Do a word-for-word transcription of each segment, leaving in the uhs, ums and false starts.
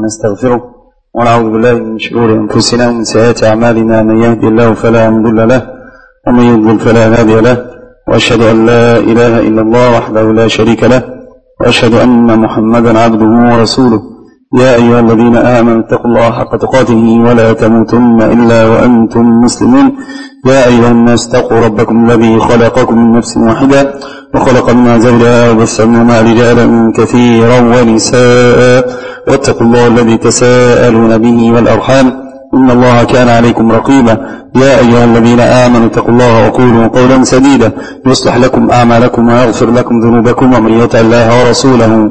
ونستغفره ونعوذ بالله من شرور أنفسنا ومن سيئات أعمالنا. من يهدي الله فلا مضل له ومن يضلل فلا هادي له، وأشهد أن لا إله إلا الله وحده لا شريك له، وأشهد أن محمدا عبده ورسوله. يا أيها الذين آمنوا اتقوا الله حق تقاته ولا تموتن إلا وأنتم مسلمون. يا أيها الناس اتقوا ربكم الذي خلقكم من نفس واحدة وخلق منها زوجها وبث منهما رجالا كثيرا ونساء، واتقوا الله الذي تساءلون به والأرحام إن الله كان عليكم رقيبا. يا أيها الذين آمنوا اتقوا الله وقولوا قولا سديدا يصلح لكم أعمالكم ويغفر لكم ذنوبكم، ومن يطع الله ورسوله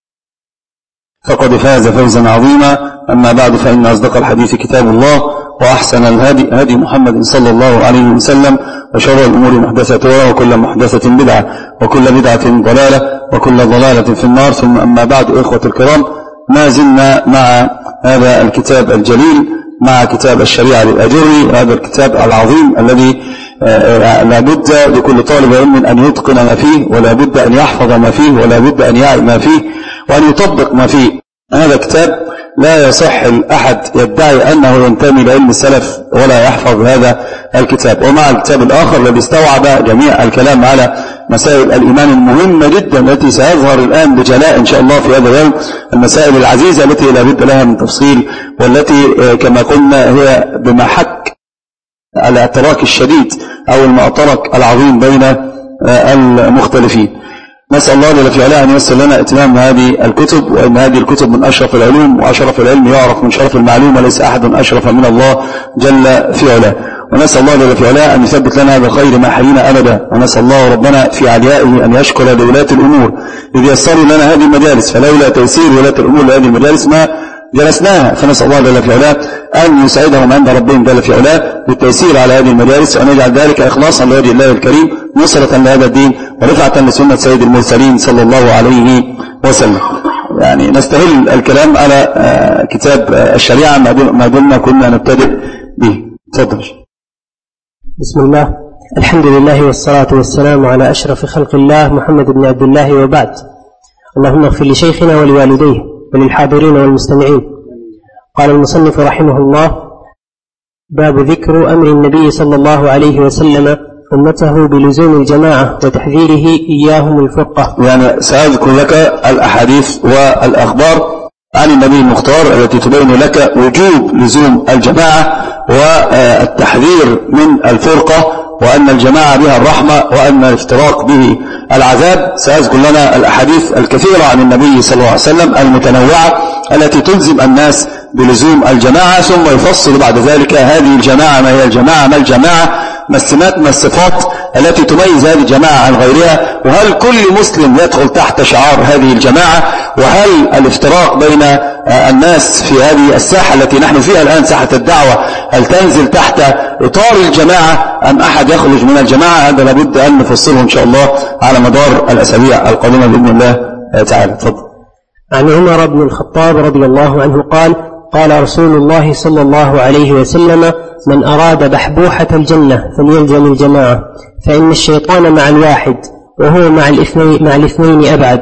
فقد فاز فوزا عظيما. أما بعد، فإن أصدق الحديث كتاب الله، وأحسن الهدي هدي محمد صلى الله عليه وسلم، وشر الأمور محدثاتها، وكل محدثة بدعة، وكل بدعة ضلالة، وكل ضلالة في النار. ثم أما بعد، إخوة الكرام، ما زلنا مع هذا الكتاب الجليل، مع كتاب الشريعة للأجري، هذا الكتاب العظيم الذي لا بد لكل طالب علم أن يتقن ما فيه، ولا بد أن يحفظ ما فيه، ولا بد أن يعي ما فيه، وأن يطبق ما فيه. هذا كتاب لا يصح الأحد يدعي أنه ينتمي لعلم السلف ولا يحفظ هذا الكتاب. ومع الكتاب الآخر الذي استوعب جميع الكلام على مسائل الإيمان المهمة جدا التي سيظهر الآن بجلاء إن شاء الله في هذا اليوم، المسائل العزيزة التي لا بد لها من تفصيل، والتي كما قلنا هي بمحك الاعتراك الشديد أو المعترك العظيم بين المختلفين. نسأل الله جل في علاه أن ييسر لنا اتمام هذه الكتب، وإن هذه الكتب من أشرف العلوم، وأشرف العلم يعرف من شرف المعلوم، وليس أحد أشرف من الله جل في علاه. ونسأل الله جل في علاه أن يثبت لنا هذا الخير ما حيينا أبدا. ونسأل الله ربنا في عليائه أن يشكر لولاة الأمور إذ يسروا لنا هذه المجالس، فلولا تيسير ولاة الأمور لهذه المجالس ما جلسناها. فنسأل الله جل في علاه أن يسعدهم عند ربهم جل في علاه بالتيسير على هذه المجالس، وأن يجعل ذلك إخلاصا لوجه الله الكريم، نصرة لهذا الدين، ورفعة لسنة سيد المرسلين صلى الله عليه وسلم. يعني نستهل الكلام على كتاب الشريعة ما دمنا كنا نبتدئ به. تفضل. بسم الله، الحمد لله والصلاة والسلام على أشرف خلق الله محمد بن عبد الله، وبعد. اللهم اغفر لشيخنا ولوالديه وللحاضرين والمستمعين. قال المصنف رحمه الله: باب ذكر أمر النبي صلى الله عليه وسلم أمته بلزوم الجماعة وتحذيره إياهم الفرقة. يعني سأذكر لك الأحاديث والأخبار عن النبي المختار التي تبين لك وجوب لزوم الجماعة والتحذير من الفرقة، وأن الجماعة بها الرحمة، وأن الافتراق به العذاب. سأذكر لنا الأحاديث الكثيرة عن النبي صلى الله عليه وسلم المتنوعة التي تلزم الناس بلزوم الجماعة، ثم يفصل بعد ذلك هذه الجماعة ما هي الجماعة، ما الجماعة، ما السمات، ما الصفات التي تميز هذه الجماعة عن غيرها، وهل كل مسلم يدخل تحت شعار هذه الجماعة، وهل الافتراق بين الناس في هذه الساحة التي نحن فيها الآن، ساحة الدعوة، هل تنزل تحت إطار الجماعة أم أحد يخرج من الجماعة؟ هذا لابد أن نفصله إن شاء الله على مدار الأسابيع القادمة بإذن الله تعالى. تفضل. عن عمر بن الخطاب رضي الله عنه قال: قال رسول الله صلى الله عليه وسلم: من أراد بحبوحة الجنة فليلزم الجماعة، فإن الشيطان مع الواحد وهو مع الاثنين, مع الاثنين أبعد.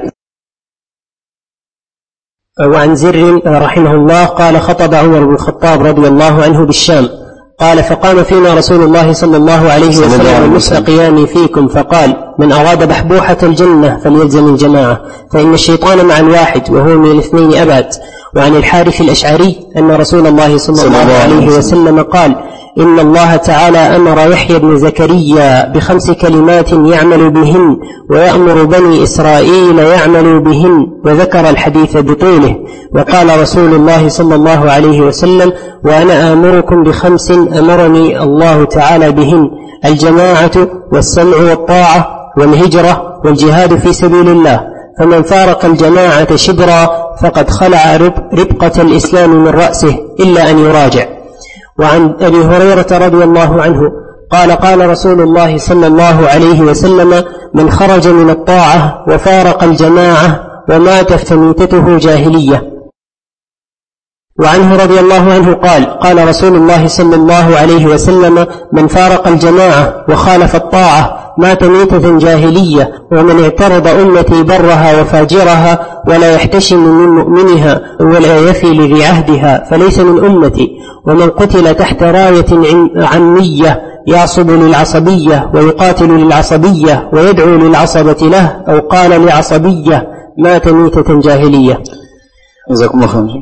وعن زر رحمه الله قال: خطب عمر بن الخطاب رضي الله عنه بالشام، قال: فقام فينا رسول الله صلى الله عليه وسلم مثل قيامي فيكم، فقال: من أراد بحبوحة الجنة فليلزم الجماعة، فإن الشيطان مع الواحد وهو من الاثنين أبعد. وعن الحارث الأشعري أن رسول الله صلى الله عليه وسلم قال: إن الله تعالى أمر يحيى بن زكريا بخمس كلمات يعمل بهن، ويأمر بني إسرائيل يعملوا بهن، وذكر الحديث بطوله. وقال رسول الله صلى الله عليه وسلم: وأنا آمركم بخمس أمرني الله تعالى بهن: الجماعة والسمع والطاعة والهجرة والجهاد في سبيل الله، فمن فارق الجماعة شبرا فقد خلع ربقة الإسلام من رأسه إلا أن يراجع. وعن أبي هريرة رضي الله عنه قال: قال رسول الله صلى الله عليه وسلم: من خرج من الطاعة وفارق الجماعة ومات فميتته جاهلية. وعنه رضي الله عنه قال قال رسول الله صلى الله عليه وسلم من فارق الجماعة وخالف الطاعة مات ميتة جاهلية ومن اعترض أمتي برها وفاجرها ولا يحتشم من مؤمنها ولا يفي لذي عهدها فليس من أمتي ومن قتل تحت راية عمية يعصب للعصبية ويقاتل للعصبية ويدعو للعصبة له أو قال لعصبية مات ميتة جاهلية. جزاكم الله خير.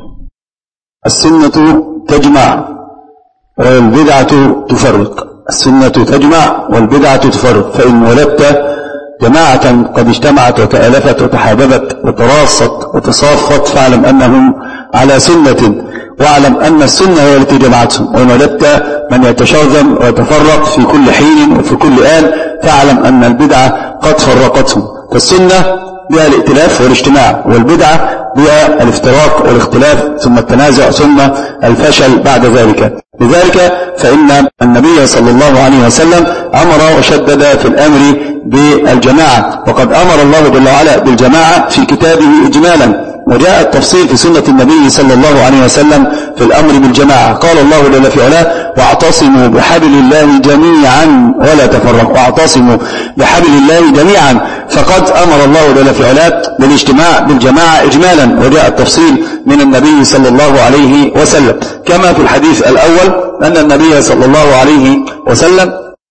السنة تجمع والبدعة تفرق. السنة تجمع والبدعة تفرق. فإن ولدت جماعة قد اجتمعت وتألفت وتحاببت وتراصت وتصافت فاعلم أنهم على سنة، واعلم أن السنة هي التي جمعتهم. وإن ولدت من يتشرذم ويتفرق في كل حين وفي كل آن فاعلم أن البدعة قد فرقتهم. فالسنة بها الائتلاف والاجتماع، والبدعة بها الافتراق والاختلاف ثم التنازع ثم الفشل بعد ذلك. لذلك فإن النبي صلى الله عليه وسلم أمر وشدد في الأمر بالجماعة، وقد أمر الله جل وعلا بالجماعة في كتابه إجمالا، وجاء التفصيل في سنة النبي صلى الله عليه وسلم في الأمر بالجماعة. قال الله جل في علاه واعتصموا بحبل الله جميعا ولا تفرقوا، واعتصموا بحبل الله جميعا. فقد أمر الله جل في علاه بالاجتماع بالجماعة إجمالا، وجاء التفصيل من النبي صلى الله عليه وسلم، كما في الحديث الأول أن النبي صلى الله عليه وسلم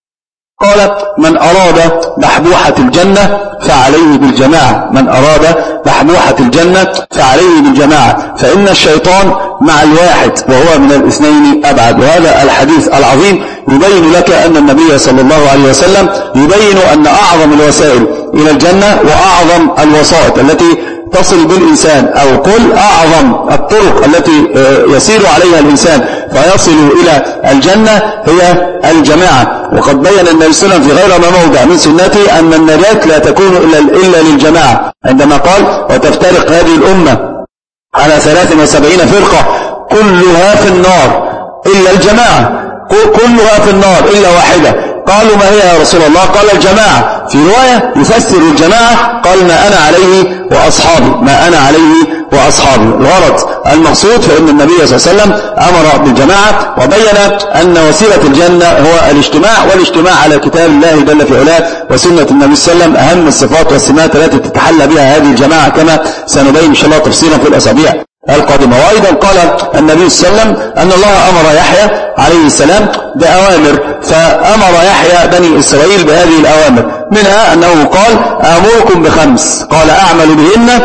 قال من أراد بحبوحة الجنة فعليه بالجماعة، من أراد بحبوحة الجنة فعليه بالجماعة، فإن الشيطان مع الواحد وهو من الاثنين أبعد. وهذا الحديث العظيم يبين لك أن النبي صلى الله عليه وسلم يبين أن أعظم الوسائل إلى الجنة وأعظم الوسائط التي تصل بالإنسان، أو قل أعظم الطرق التي يسير عليها الإنسان فيصل إلى الجنة هي الجماعة. وقد بين النبي صلى الله عليه وسلم في غير ما موضع من سنته أن النجاة لا تكون إلا للجماعة، عندما قال وتفترق هذه الأمة على ثلاث وسبعين فرقة كلها في النار إلا الجماعة، كلها في النار إلا واحدة. قالوا ما هي يا رسول الله؟ قال الجماعة. في رواية يفسر الجماعة قال ما أنا عليه وأصحابي، ما أنا عليه وأصحابي. الغرض المقصود فإن النبي صلى الله عليه وسلم أمر بالجماعة وبين أن وسيلة الجنة هو الاجتماع، والاجتماع على كتاب الله جل في علاه وسنة النبي صلى الله عليه وسلم أهم الصفات والسمات التي تتحلى بها هذه الجماعة، كما سنبين إن شاء الله تفصيلا في الأسابيع القادمة. وأيضا قال النبي صلى الله عليه وسلم أن الله أمر يحيى عليه السلام بأوامر، فأمر يحيى بني إسرائيل بهذه الأوامر، منها أنه قال آمركم بخمس، قال أعمل بهن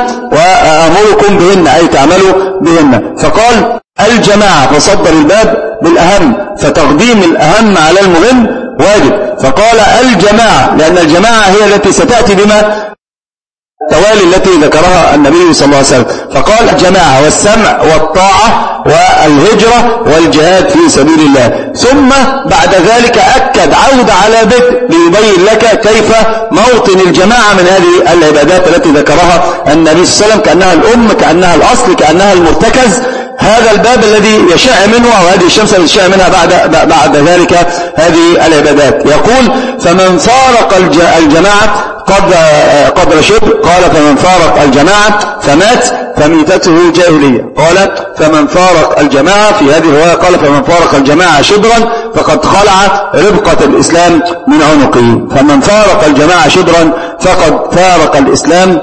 وآمركم بهن أي تعملوا بهن. فقال الجماعة، فصدر الباب بالأهم، فتقديم الأهم على المهم واجب. فقال الجماعة لأن الجماعة هي التي ستأتي بما التوالي التي ذكرها النبي صلى الله عليه وسلم. فقال الجماعة والسمع والطاعة والهجرة والجهاد في سبيل الله. ثم بعد ذلك أكد عود على بدء ليبين لك كيف موطن الجماعة من هذه العبادات التي ذكرها النبي صلى الله عليه وسلم كأنها الأم، كأنها الأصل، كأنها المرتكز، هذا الباب الذي يشع منه أو هذه الشمس التي يشع منها بعد بعد ذلك هذه العبادات. يقول فمن فارق الجماعة قدر قدر شبر، قال فمن فارق الجماعة فمات فميتته جاهلية. قال فمن فارق الجماعة في هذه الرواية قال فمن فارق الجماعة شبرا فقد خلع ربقة الإسلام من عنقه. فمن فارق الجماعة شبرا فقد فارق الإسلام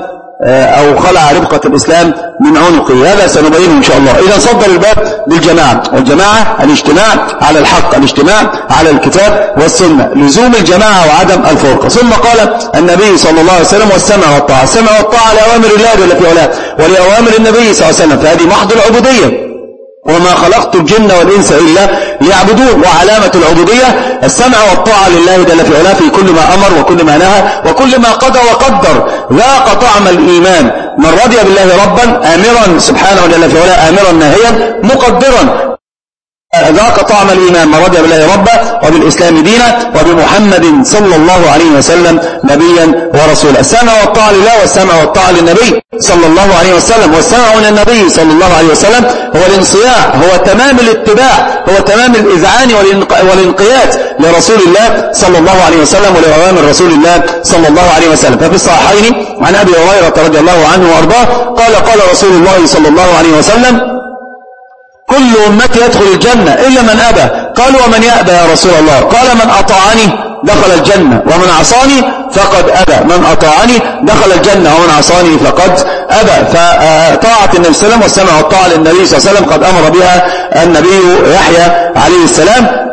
أو خلع ربقة الإسلام من عنقه. هذا سنبينه إن شاء الله. إذا صدر الباب بالجماعة، والجماعة الاجتماع على الحق، الاجتماع على الكتاب والسنة، لزوم الجماعة وعدم الفرقة. ثم قال النبي صلى الله عليه وسلم والسمع والطاعة، السمع والطاعة لأوامر الله جل في علاه ولأوامر النبي صلى الله عليه وسلم، فهذه محض العبودية، وما خلقت الجن والإنس إلا ليعبدون. وعلامة العبودية السمع والطاعة لله جل في علاه في كل ما أمر وكل ما نهى وكل ما قضى وقدر. ذاق طعم الإيمان من رضي بالله ربا آمرا سبحانه جل في علاه آمرا ناهيا مقدرا. ذاق طعم الإيمان من رضي بالله ربا وبالإسلام دينا وبمحمد صلى الله عليه وسلم نبيا ورسولا. السمع والطاعة لله والسمع والطاعة للنبي صلى الله عليه وسلم. والسمع من النبي صلى الله عليه وسلم هو الانصياع، هو تمام الاتباع، هو تمام الإذعان والانقياد لرسول الله صلى الله عليه وسلم ولأوامر رسول الله صلى الله عليه وسلم. ففي الصحيحين عن أبي هريرة رضي الله عنه وأرضاه قال قال رسول الله صلى الله عليه وسلم كل أمتي يدخل الجنة إلا من أبى. قالوا ومن يأبى يا رسول الله؟ قال من أطاعني دخل الجنة ومن عصاني فقد أبى. من أطاعني دخل الجنة ومن عصاني فقد أبى. فطاعة النبي صلى الله عليه وسلم والسمع والطاعة للنبي صلى الله عليه وسلم قد أمر بها النبي يحيى عليه السلام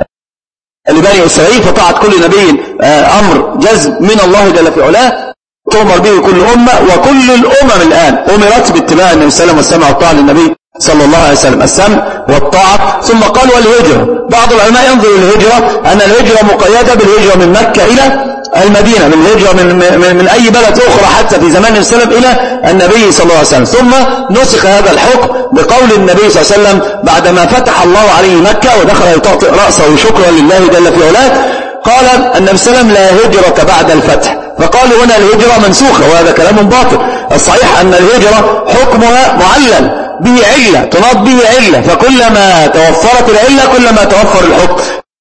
لبني إسرائيل. فطاعة كل نبي أمر جزم من الله جل في علاه تؤمر به كل أمة، وكل الأمم الآن أمرت باتباع النبي صلى الله عليه وسلم والسمع والطاعة للنبي صلى الله عليه وسلم، السمع والطاعة. ثم قال والهجرة. بعض العلماء ينظر الهجرة أن الهجرة مقيدة بالهجرة من مكة إلى المدينة، من الهجرة من, من, من أي بلد أخرى حتى في زمان النبي صلى الله عليه وسلم إلى النبي صلى الله عليه وسلم. ثم نسخ هذا الحكم بقول النبي صلى الله عليه وسلم بعدما فتح الله عليه مكة ودخل يطأطئ رأسه شكرا لله جل في علاه، قال النبي صلى الله عليه وسلم لا هجرة بعد الفتح. فقالوا هنا الهجرة منسوخة، وهذا كلام باطل. الصحيح أن الهجرة حكمها معلل به علة، تناط به علة، فكلما توفرت العلة كلما توفر الحكم،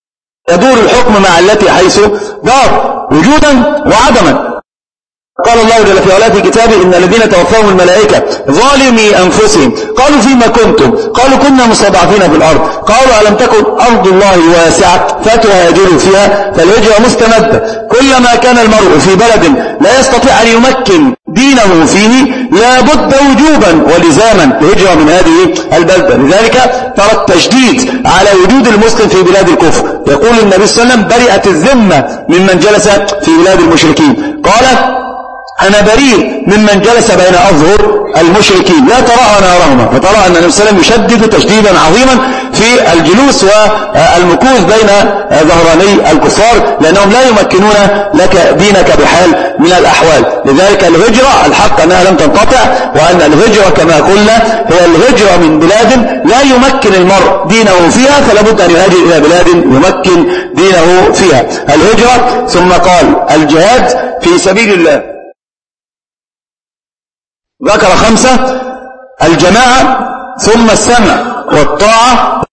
يدور الحكم مع التي حيث دار وجودا وعدما. قال الله جل في علاه في كتابه إن الذين توفاهم الملائكة ظالمي أنفسهم قالوا فيما كنتم؟ قالوا كنا مستضعفين في الأرض. قالوا ألم تكن أرض الله واسعة فتهاجروا فيها؟ فالهجرة مستمدة. كلما كان المرء في بلد لا يستطيع أن يمكن دينه فيه لا بد وجوبا ولزاما الهجرة من هذه البلدة. لذلك ترى التشديد على وجود المسلم في بلاد الكفر. يقول النبي صلى الله عليه وسلم برئت الذمة ممن جلس في بلاد المشركين. قال أنا بريء ممن جلس بين أظهر المشركين لا تراءى نارهما. فترى أن النبي صلى الله عليه وسلم يشدد تشديدا عظيما في الجلوس والمكوث بين ظهراني الكفار، لأنهم لا يمكنون لك دينك بحال من الأحوال. لذلك الهجرة الحق أنها لم تنقطع، وأن الهجرة كما قلنا هي الهجرة من بلاد لا يمكن المرء دينه فيها، فلا بد أن يهاجر إلى بلاد يمكن دينه فيها. الهجرة. ثم قال الجهاد في سبيل الله. ذكر خمسة: الجماعة ثم السمع والطاعة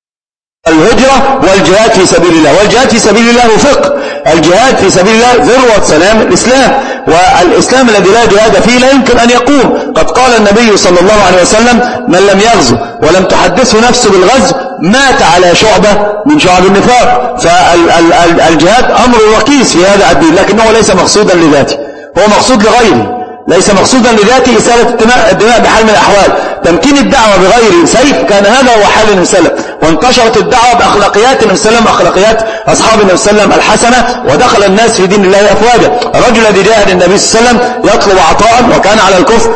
الهجرة والجهاد في سبيل الله. والجهاد في سبيل الله فقه. الجهاد في سبيل الله ذروة سلام الإسلام، والإسلام الذي لا جهاد فيه لا يمكن أن يقوم. قد قال النبي صلى الله عليه وسلم من لم يغزو ولم تحدثه نفسه بالغزو مات على شعبة من شعب النفاق. فالجهاد أمر ركيز في هذا الدين، لكنه ليس مقصودا لذاته، هو مقصود لغيره، ليس مقصودا لذاته إسالة الدماء بحال من الأحوال. تمكين الدعوة بغير سيف كان هذا هو حال النبي صلى الله عليه وسلم، وانتشرت الدعوة بأخلاقيات النبي صلى الله عليه وسلم، أخلاقيات أصحاب النبي صلى الله عليه وسلم الحسنة، ودخل الناس في دين الله أفواجا. الرجل الذي جاء للنبي صلى الله عليه وسلم يطلب عطاء وكان على الكفر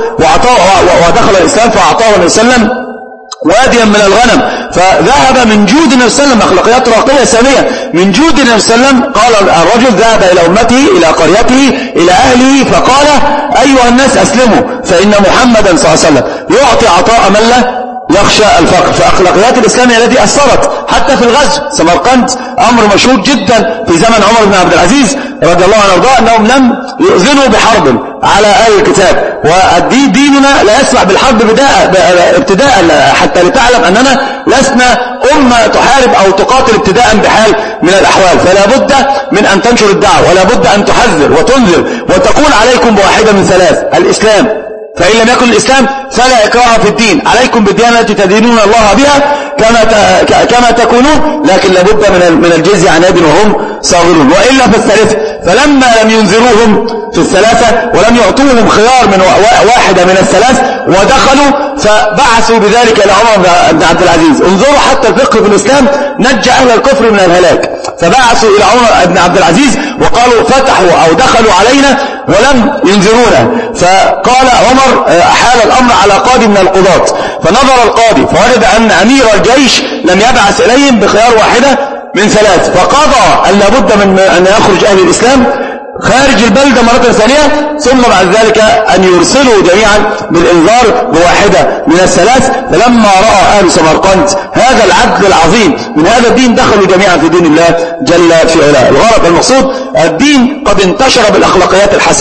ودخل الإسلام فأعطاه النبي صلى الله عليه وسلم واديا من الغنم، فذهب من جود النبي صلى الله عليه وسلم، أخلاقيات راقية سامية من جود النبي صلى الله عليه وسلم. قال الرجل ذهب إلى أمته إلى قريته إلى أهله فقال أيها الناس أسلموا فإن محمدا صلى الله عليه وسلم يعطي عطاء من لا يخشى الفقر. فأخلاقيات الإسلام التي أثرت حتى في الغزو. سمرقند أمر مشهور جدا في زمن عمر بن عبد العزيز رضي الله عنه وارضاه أنهم لم يؤذنوا بحرب على أهل الكتاب، والدين ديننا لا يسمح بالحرب ابتداء حتى لتعلم أننا لسنا أمة تحارب أو تقاتل ابتداء بحال من الأحوال. فلا بد من أن تنشر الدعوة، ولا بد أن تحذر وتنذر وتقول عليكم بواحدة من ثلاث: الإسلام، فإن لم يكن الإسلام فلا إكراه في الدين، عليكم بالديانة التي تدينون الله بها كما كما تكونون، لكن لابد من من الجزية عن يد وهم صاغرون، وإلا فالثالث. فلما لم ينذروهم في الثلاثة ولم يعطوهم خيار من واحدة من الثلاث ودخلوا، فبعثوا بذلك إلى عمر بن عبد العزيز. انظروا حتى الفقه في الإسلام نجى أهل الكفر من الهلاك. فبعثوا إلى عمر بن عبد العزيز وقالوا فتحوا أو دخلوا علينا ولم ينذرونا. فقال عمر أحال الأمر على قاضي من القضاة، فنظر القاضي فوجد أن أمير الجيش لم يبعث إليهم بخيار واحدة من ثلاث، فقضى أن لابد من أن يخرج أهل الإسلام خارج البلدة مرة ثانية، ثم بعد ذلك أن يرسلوا جميعا بالإنذار بواحدة من الثلاث. فلما رأى أهل سمرقند هذا العدل العظيم من هذا الدين دخلوا جميعا في دين الله جل في علاه. الغرض المقصود الدين قد انتشر بالأخلاقيات الحسنة،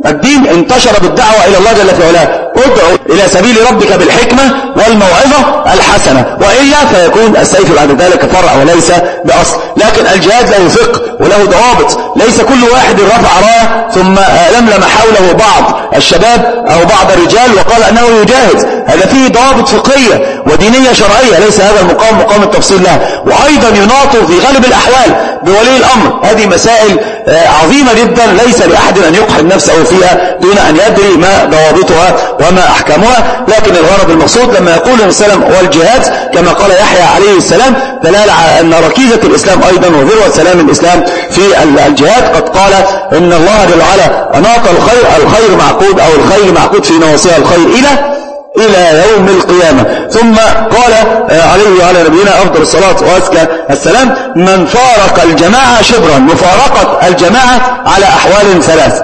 الدين انتشر بالدعوة إلى الله جل في علاه. ادعو إلى سبيل ربك بالحكمة والموعظة الحسنة، وإلا فيكون السيف بعد ذلك فرع وليس بأصل. لكن الجهاد له فقه وله ضوابط، ليس كل واحد رفع راية ثم لملم حوله بعض الشباب أو بعض الرجال وقال أنه يجاهد. هذا فيه ضوابط فقهية ودينية شرعية، ليس هذا المقام مقام التفصيل لها. وأيضا يناط في غالب الأحوال بولي الأمر. هذه مسائل عظيمة جدا ليس لأحد أن يقحم نفسه فيها دون أن يدري ما ضوابطها وما أحكامها. لكن الغرض المقصود لما يقول النبي صلى الله عليه وسلم والجهاد كما قال يحيى عليه السلام دلالة على أن ركيزة الإسلام أيضا وذروة سلام الإسلام في الجهاد. قد قال إن الله جل وعلا أناط الخير الخير معقود أو الخير معقود في نواصيها الخير إلى إلى يوم القيامة. ثم قال عليه وعلى نبينا أفضل الصلاة وأزكى السلام من فارق الجماعة شبرا. مفارقة الجماعة على أحوال ثلاث: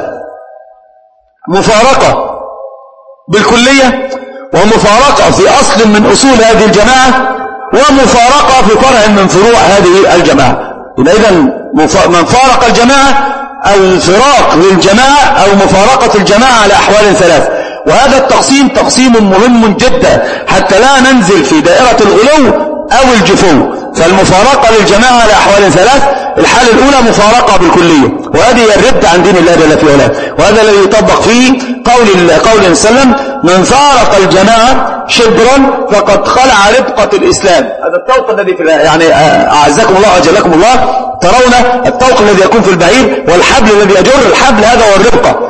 مفارقة بالكلية، ومفارقة في أصل من أصول هذه الجماعة، ومفارقة في فرع من فروع هذه الجماعة. إذن من فارق الجماعة الفراق للجماعة أو مفارقة الجماعة على أحوال ثلاث. وهذا التقسيم تقسيم مهم جدا حتى لا ننزل في دائرة الغلو أو الجفو. فالمفارقة للجماعة على أحوال ثلاث: الحالة الأولى مفارقة بالكلية، وهذه الرد عن دين الله جل في علاه، وهذا الذي يطبق فيه قول قول النبي صلى الله عليه وسلم من فارق الجماعة شبرا فقد خلع ربقة الإسلام. هذا الطوق الذي في يعني أعزكم الله وأجلكم الله، ترون الطوق الذي يكون في البعير والحبل الذي يجر الحبل، هذا هو الربقة.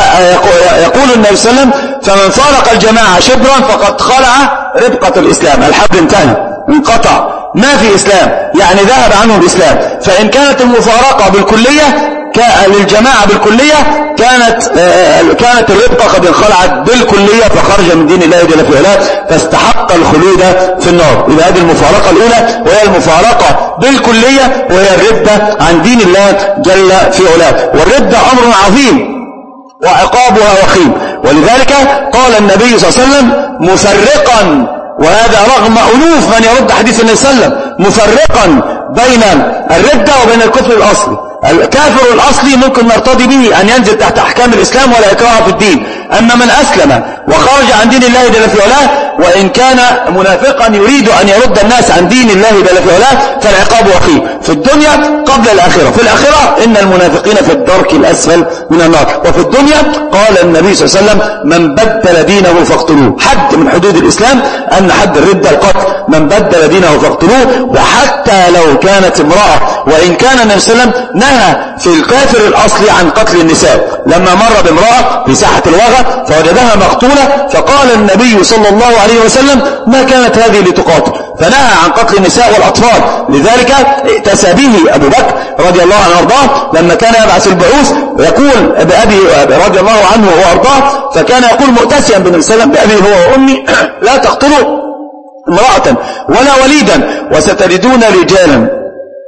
فيقول النبي صلى الله عليه وسلم فمن فارق الجماعة شبرا فقد خلع ربقة الإسلام. الحبل انتهى، انقطع، ما في إسلام، يعني ذهب عنه الإسلام. فإن كانت المفارقة بالكلية للجماعة بالكلية كانت كانت الربقة قد انخلعت بالكلية فخرج من دين الله جل في علاه فاستحق الخلود في النار. إذا هذه المفارقة الأولى وهي المفارقة بالكلية، وهي الردة عن دين الله جل في علاه. والردة أمر عظيم وعقابها وخيم، ولذلك قال النبي صلى الله عليه وسلم مفرقا، وهذا رغم ألوف من يرد حديث النبي صلى الله عليه وسلم، مفرقا بين الردة وبين الكفر الأصلي. الكافر الأصلي ممكن نرتضي به أن ينزل تحت أحكام الإسلام ولا إكراه في الدين. أما من أسلم وخرج عن دين الله جل في علاه وإن كان منافقا يريد أن يرد الناس عن دين الله جل في علاه فالعقاب وخيم في الدنيا قبل الآخرة. في الآخرة إن المنافقين في الدرك الأسفل من النار. وفي الدنيا قال النبي صلى الله عليه وسلم من بدل دينه فاقتلوه. حد من حدود الإسلام أن حد الردة القتل، من بدل دينه فاقتلوه، وحتى لو كانت امرأة. وإن كان النبي صلى الله عليه وسلم نهى في الكافر الأصلي عن قتل النساء. لما مر بامرأة في ساحة الوغى فوجدها مقتولة فقال النبي صلى الله عليه وسلم ما كانت هذه لتقاتل، فنهى عن قتل النساء والأطفال. لذلك ائتسى به أبو بكر رضي الله عنه وارضاه لما كان يبعث البعوث يقول بأبي رضي الله عنه وارضاه، فكان يقول مؤتسيا بالنبي صلى الله عليه وسلم بأبي هو وأمي لا تقتلوا امرأة ولا وليدا وستجدون رجالا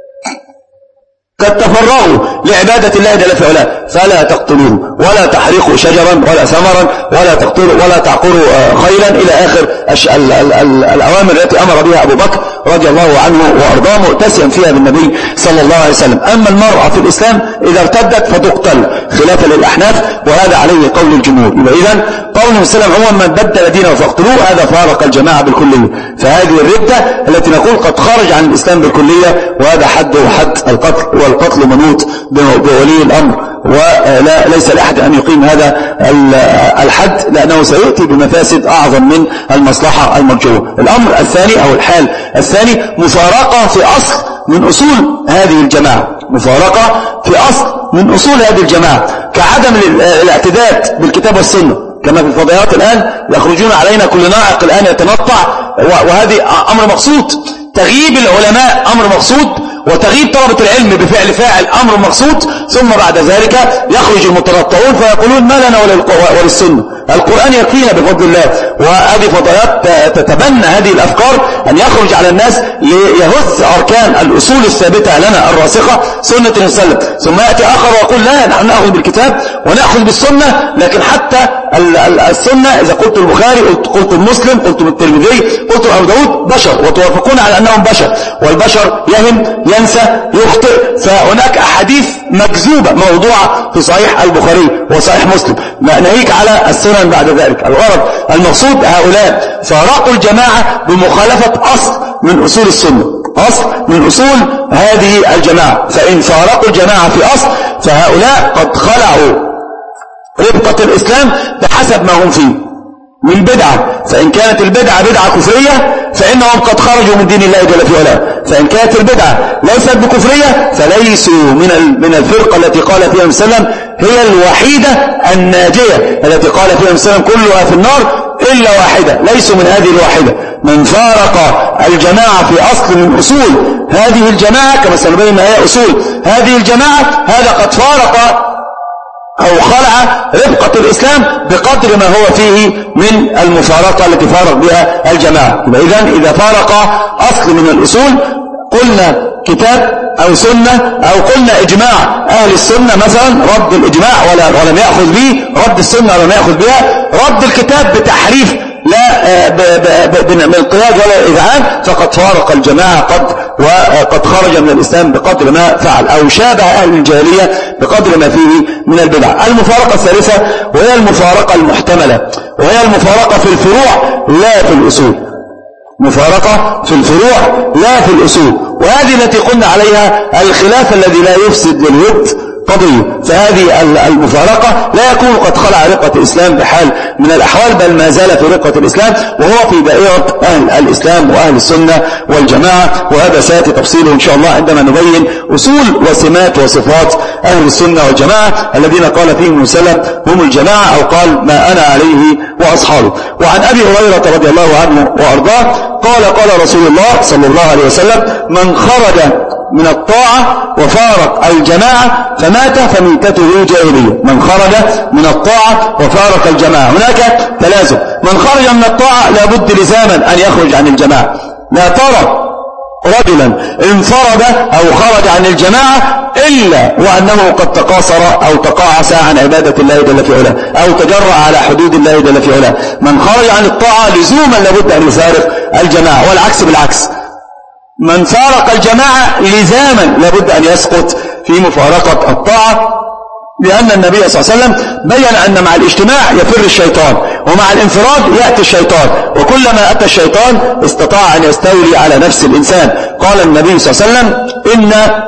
قد تفرغوا لعبادة الله جل في علاه فلا تقتلوه ولا تحرقوا شجرا ولا ثمرا ولا تقتلوا ولا تعقروا خيلا إلى آخر ال ال ال الأوامر التي أمر بها أبو بكر رضي الله عنه وأرضاه مؤتسيا فيها بالنبي صلى الله عليه وسلم. أما المرأة في الإسلام إذا ارتدت فتقتل خلافا للأحناف، وهذا عليه قول الجمهور. إذن قول السلام هو من بدل دينه فاقتلوه، هذا فارق الجماعة بالكلية. فهذه الردة التي نقول قد خرج عن الإسلام بالكلية، وهذا حد حد القتل، والقتل منوط بولي الأمر، ولا ليس لأحد أن يقيم هذا الحد لأنه سيؤتي بمفاسد أعظم من المصلحة المرجوة. الأمر الثاني أو الحال الثاني مفارقة في أصل من أصول هذه الجماعة، مفارقة في أصل من أصول هذه الجماعة كعدم الاعتداد بالكتاب والسنة. كما في الفضائيات الآن يخرجون علينا كل ناعق الآن يتنطع، وهذه أمر مقصود. تغييب العلماء أمر مقصود، وتغييب طلبة العلم بفعل فاعل أمر مقصود. ثم بعد ذلك يخرج المتنطعون فيقولون ما لنا وللسنة، القرآن يكفينا بفضل الله. وهذه فضائيات تتبنى هذه الأفكار أن يخرج على الناس ليهز أركان الأصول الثابتة لنا الراسخة سنة النبي صلى الله عليه وسلم، ثم يأتي آخر ويقول لا نحن نأخذ بالكتاب ونأخذ بالسنة، لكن حتى السنة إذا قلت البخاري قلت, قلت المسلم قلت الترمذي قلت أبو داود بشر، وتوافقون على أنهم بشر، والبشر يهم ينسى يخطئ، فهناك أحاديث مكذوبة موضوعة في صحيح البخاري وصحيح مسلم، ناهيك على السنن بعد ذلك. الغرض المقصود هؤلاء فارقوا الجماعة بمخالفة أصل من أصول السنة، أصل من أصول هذه الجماعة، فإن فارقوا الجماعة في أصل فهؤلاء قد خلعوا ربطة الإسلام بحسب ما هم فيه من بدعة، فإن كانت البدعة بدعة كفرية فإنهم قد خرجوا من دين الله جل في علاه، فإن كانت البدعة ليست بكفرية فليسوا من من الفرقة التي قال فيها النبي صلى الله عليه وسلم هي الوحيدة الناجية التي قال فيها النبي صلى الله عليه وسلم كلها في النار إلا واحدة، ليسوا من هذه الواحدة. من فارق الجماعة في أصل من أصول هذه الجماعة كما سنبين ما هي أصول هذه الجماعة، هذا قد فارق أو خلع ربقة الإسلام بقدر ما هو فيه من المفارقة التي فارق بها الجماعة. إذن إذا فارق أصل من الأصول قلنا كتاب أو سنة أو قلنا إجماع أهل السنة مثلا رد الإجماع ولا ولم يأخذ به، رد السنة ولم يأخذ بها، رد الكتاب بتحريف لا بالانقياد ولا إذعان، فقد فارق الجماعة قد وقد خرج من الإسلام بقدر ما فعل، أو شابه أهل الجاهلية بقدر ما فيه من البدع. المفارقة الثالثة وهي المفارقة المحتملة، وهي المفارقة في الفروع لا في الأصول، مفارقة في الفروع لا في الأصول، وهذه التي قلنا عليها الخلاف الذي لا يفسد للود قضية. فهذه المفارقة لا يكون قد خلع رقة الإسلام بحال من الأحوال، بل ما زال في رقة الإسلام وهو في دائرة أهل الإسلام وأهل السنة والجماعة، وهذا سيأتي تفصيله إن شاء الله عندما نبين أصول وسمات وصفات أهل السنة والجماعة الذين قال فيهم وسلم هم الجماعة، أو قال ما أنا عليه وأصحابه. وعن أبي هريرة رضي الله عنه وأرضاه قال قال رسول الله صلى الله عليه وسلم من خرج من الطاعة وفارق الجماعة فمات فميتته جاهلية. من خرج من الطاعة وفارق الجماعة، هناك تلازم، من خرج من الطاعة لابد لزاما أن يخرج عن الجماعة. لا ترى رجلا انفرد أو خرج عن الجماعة إلا وأنه قد تقاصر أو تقاعس عن عبادة الله جل في علاه، أو تجرأ على حدود الله جل في علاه. من خرج عن الطاعة لزوما لابد أن يفارق الجماعة، والعكس بالعكس، من فارق الجماعة لزاما لابد أن يسقط في مفارقة الطاعة، لأن النبي صلى الله عليه وسلم بيّن أن مع الاجتماع يفر الشيطان، ومع الانفراد يأتي الشيطان، وكلما أتى الشيطان استطاع أن يستولي على نفس الإنسان. قال النبي صلى الله عليه وسلم إن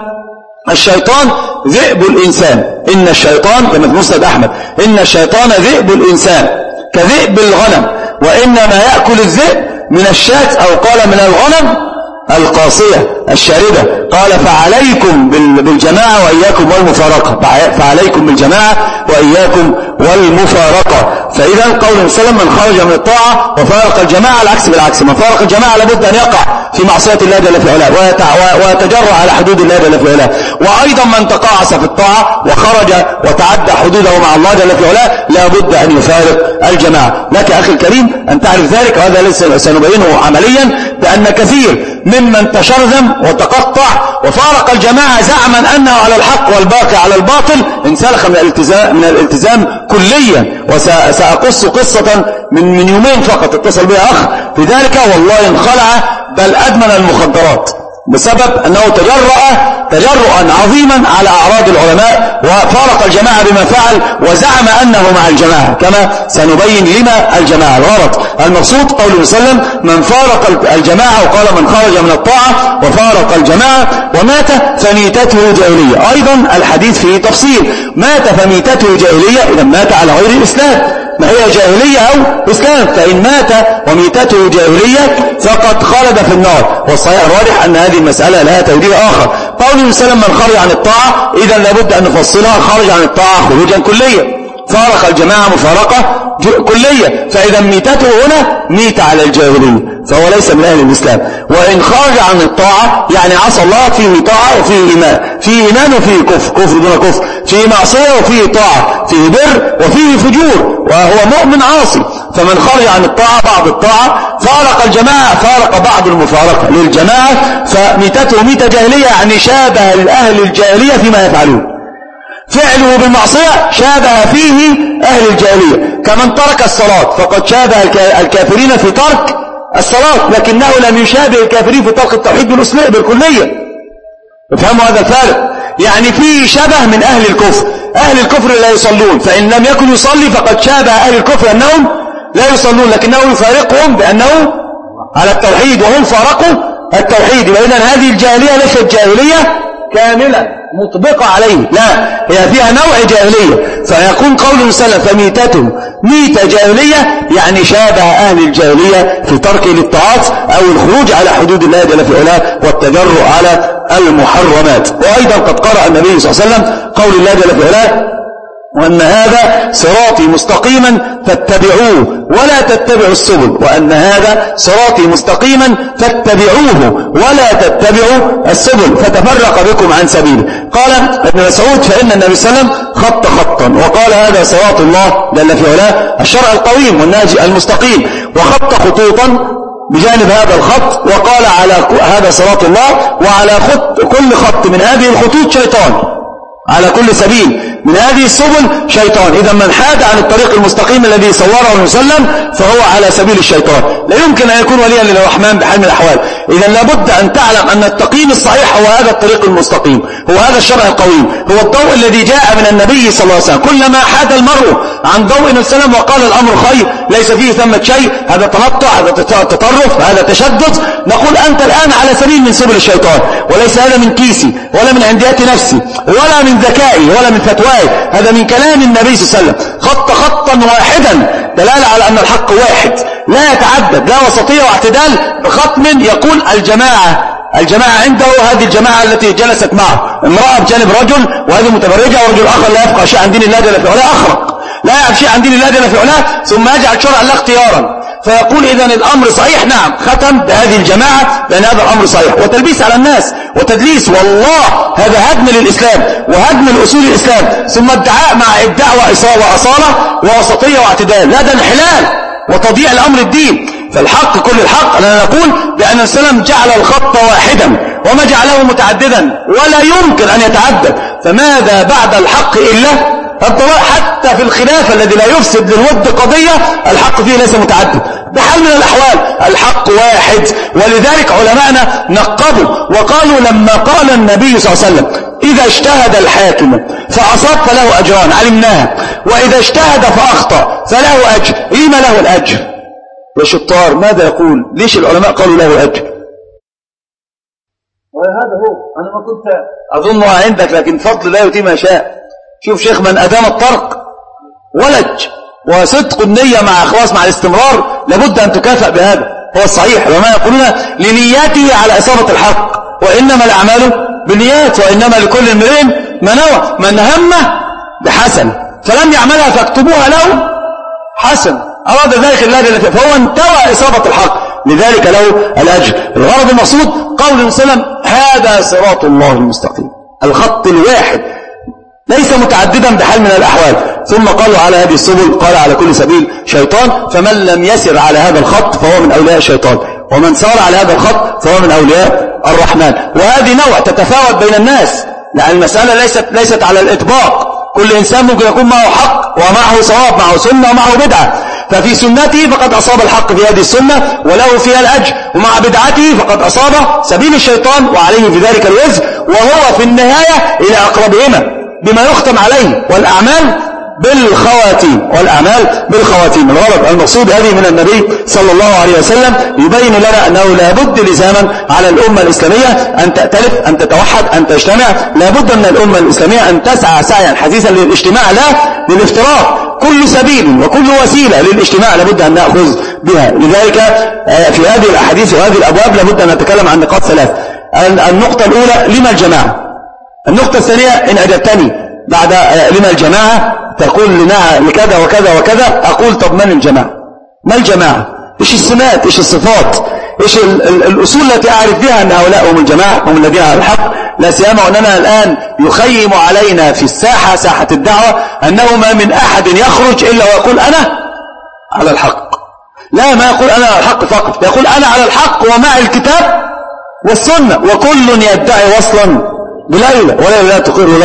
الشيطان ذئب الإنسان، إن الشيطان كما في مسند أحمد إن الشيطان ذئب الإنسان كذئب الغنم، وإنما يأكل الذئب من الشاة أو قال من الغنم القاصية الشاردة. قال فعليكم بالجماعة وإياكم والمفارقة، فعليكم بالجماعة وإياكم والمفارقة. فإذا قول سلم من خرج من الطاعة وفارق الجماعة العكس بالعكس، من فارق الجماعة لابد أن يقع في معصية الله جل في علاه ويتجرأ على حدود الله جل في علاه. وأيضا من تقاعس في الطاعة وخرج وتعدى حدوده مع الله جل في علاه لابد أن يفارق الجماعة. لك أخي الكريم أن تعرف ذلك، وهذا لسه سنبينه عمليا، بأن كثير ممن تشرذم وتقطع وفارق الجماعة زعما أنه على الحق والباقي على الباطل انسلخ من الالتزام, من الالتزام كليا. وسأقص قصة من, من يومين فقط اتصل بها أخ في ذلك، والله انخلع بل أدمن المخدرات بسبب أنه تجرأ تجرؤا عظيما على أعراض العلماء وفارق الجماعة بما فعل وزعم أنه مع الجماعة، كما سنبين لما الجماعة. الغرض المقصود قوله صلى الله عليه وسلم من فارق الجماعة، وقال من خرج من الطاعة وفارق الجماعة ومات فميتته جاهلية. أيضا الحديث فيه تفصيل، مات فميتته جاهلية إذا مات على غير الإسلام، ما هي جاهلية أو إسلام، فإن مات وميتته جاهلية فقد خلد في النار. والصحيح الراجح أن هذه المسألة لها توجيه آخر. قوله سلم من خرج عن الطاعة إذا لابد أن نفصلها، خرج عن الطاعة خروجا كليا، فارق الجماعة مفارقة كلية، فإذا ميتته هنا ميت على الجاهلية فهو ليس من أهل الإسلام. وإن خرج عن الطاعة يعني عصى الله، فيه طاعة وفيه إيمان، فيه إيمان وفيه كفر، كفر دون كفر، فيه معصية وفيه طاعة، فيه بر وفيه فجور، وهو مؤمن عاصي. فمن خرج عن الطاعة بعض الطاعة فارق الجماعة، فارق بعض المفارقة للجماعة، فميتته ميت جاهلية يعني شابه أهل الجاهلية فيما يفعلون. فعله بالمعصية شابه فيه أهل الجاهلية، كمن ترك الصلاة فقد شابه الكافرين في ترك الصلاة، لكنه لم يشابه الكافرين في ترك التوحيد بالكلية. افهموا هذا الفارق. يعني في شبه من أهل الكفر، أهل الكفر لا يصلون، فإن لم يكن يصلي فقد شابه أهل الكفر أنهم لا يصلون، لكنه يفارقهم بأنه على التوحيد وهم فارقوا التوحيد. وإذن هذه الجاهلية ليست جاهلية كاملة مطبقة عليه، لا، هي فيها نوع جاهلية. فيكون قول سلف فميتته ميتة جاهلية، يعني شابه أهل الجاهلية في ترك للطاعات أو الخروج على حدود الله جل في علاه والتجرؤ على المحرمات. وأيضا قد قرأ النبي صلى الله عليه وسلم قول الله جل في علاه وأن هذا صراطي مستقيما فاتبعوه ولا تتبعوا السبل، وأن هذا صراطي مستقيما فاتبعوه ولا تتبعوا السبل فتفرق بكم عن سبيله. قال ابن مسعود فإن النبي صلى الله عليه وسلم خط خطا وقال هذا صراط الله جل في علاه الشرع القويم والناجي المستقيم، وخط خطوطا بجانب هذا الخط وقال على هذا صراط الله، وعلى خط كل خط من هذه الخطوط شيطان، على كل سبيل من هذه السبل شيطان. إذا من حاد عن الطريق المستقيم الذي صوره النبي صلى الله عليه وسلم فهو على سبيل الشيطان، لا يمكن أن يكون وليا للرحمن بحال من الأحوال. إذا لابد أن تعلم أن التقييم الصحيح هو هذا الطريق المستقيم، هو هذا الشرع القويم، هو الضوء الذي جاء من النبي صلى الله عليه وسلم. كلما حاد المرء عن ضوء النبي صلى الله عليه وسلم وقال الأمر خير ليس فيه ثمة شيء، هذا تنطع، هذا تطرف، هذا تشدد، نقول أنت الآن على سبيل من سبل الشيطان، وليس هذا من كيسي ولا من عنديات نفسي ولا من ذكائي ولا من فتواي، هذا من كلام النبي صلى الله عليه وسلم. خط خطا واحدا دلالة على أن الحق واحد لا يتعدد، لا وسطية واعتدال، بختم يقول الجماعة الجماعة عنده هذه الجماعة التي جلست معه امرأة بجانب رجل وهذه متبرجة، ورجل آخر لا يفقه شيء عن دين الله جل في علاه، أخرق لا يعرف شيء عن دين الله جل في علاه، ثم يجعل شرع الله اختيارا. فيقول إذن الأمر صحيح، نعم، ختم بهذه الجماعة لأن هذا الأمر صحيح، وتلبيس على الناس وتدليس، والله هذا هدم للإسلام وهدم الأصول الإسلام، ثم ادعاء مع ابداع وأصالة ووسطية واعتدال، لا، ده انحلال وتضييع الأمر الدين. فالحق كل الحق أننا نقول بأن السلام جعل الخط واحدا وما جعله متعددا ولا يمكن أن يتعدد، فماذا بعد الحق إلا الضلال؟ حتى في الخلاف الذي لا يفسد للود قضية الحق فيه ليس متعدد بحال من الأحوال، الحق واحد. ولذلك علماءنا نقبوا وقالوا لما قال النبي صلى الله عليه وسلم إذا اجتهد الحاكم فأصاب فله أجران علمناها، وإذا اجتهد فأخطأ فله أجر، لما له الأجر؟ يا شطار ماذا يقول؟ ليش العلماء قالوا له أجر؟ وهذا هو، أنا ما كنت أظنها عندك، لكن فضل لا يتم ما شاء. شوف شيخ من أدام الطرق ولج وصدق النية مع إخلاص مع الاستمرار لابد أن تكافأ بهذا، هو الصحيح. وما يقولون لنياته على إصابة الحق، وإنما الأعمال بالنيات وإنما لكل امرئ ما نوى، من هم بحسن فلم يعملها فاكتبوها له حسن، أراد ذلك الله جل في علاه، فهو انتوى إصابة الحق لذلك له الأجر. الغرض المقصود قول النبي صلى الله عليه وسلم هذا صراط الله المستقيم، الخط الواحد ليس متعددا بحال من الأحوال. ثم قالوا على هذه السبل، قال على كل سبيل شيطان، فمن لم يسر على هذا الخط فهو من أولياء الشيطان، ومن سار على هذا الخط فهو من أولياء الرحمن. وهذه نوع تتفاوت بين الناس، لأن المسألة ليست ليست على الإطباق، كل إنسان ممكن يكون معه حق ومعه صواب، معه سنة ومعه بدعة، ففي سنته فقد أصاب الحق في هذه السنة وله فيها الأجر، ومع بدعته فقد أصاب سبيل الشيطان وعليه في ذلك الوزر، وهو في النهاية إلى أقربهما بما يختم عليه، والأعمال بالخواتيم، والأعمال بالخواتيم. الغرض المقصود هذه من النبي صلى الله عليه وسلم يبين لنا أنه لا بد لزاما على الأمة الإسلامية أن تأتلف، أن تتوحد، أن تجتمع. لا بد من الأمة الإسلامية أن تسعى سعيا حثيثا للاجتماع لا للافتراق، كل سبيل وكل وسيلة للاجتماع لابد أن نأخذ بها. لذلك في هذه الأحاديث وهذه الأبواب لابد أن نتكلم عن نقاط ثلاث. النقطة الأولى لما الجماعة، النقطة الثانية إن أجبتني بعد لما الجماعة تقول لنا لكذا وكذا وكذا، أقول طب من الجماعة؟ ما الجماعة؟ إيش السمات؟ إيش الصفات؟ إيش الأصول التي أعرف بها أن هؤلاء هم الجماعة، هم الذين على الحق، لا سيما وأننا الآن يخيم علينا في الساحة، ساحة الدعوة، أنه ما من أحد يخرج إلا ويقول أنا على الحق. لا، ما يقول أنا على الحق فقط، يقول أنا على الحق ومع الكتاب والسنة، وكل يدعي وصلا بليلى وليلى لا تقر لهم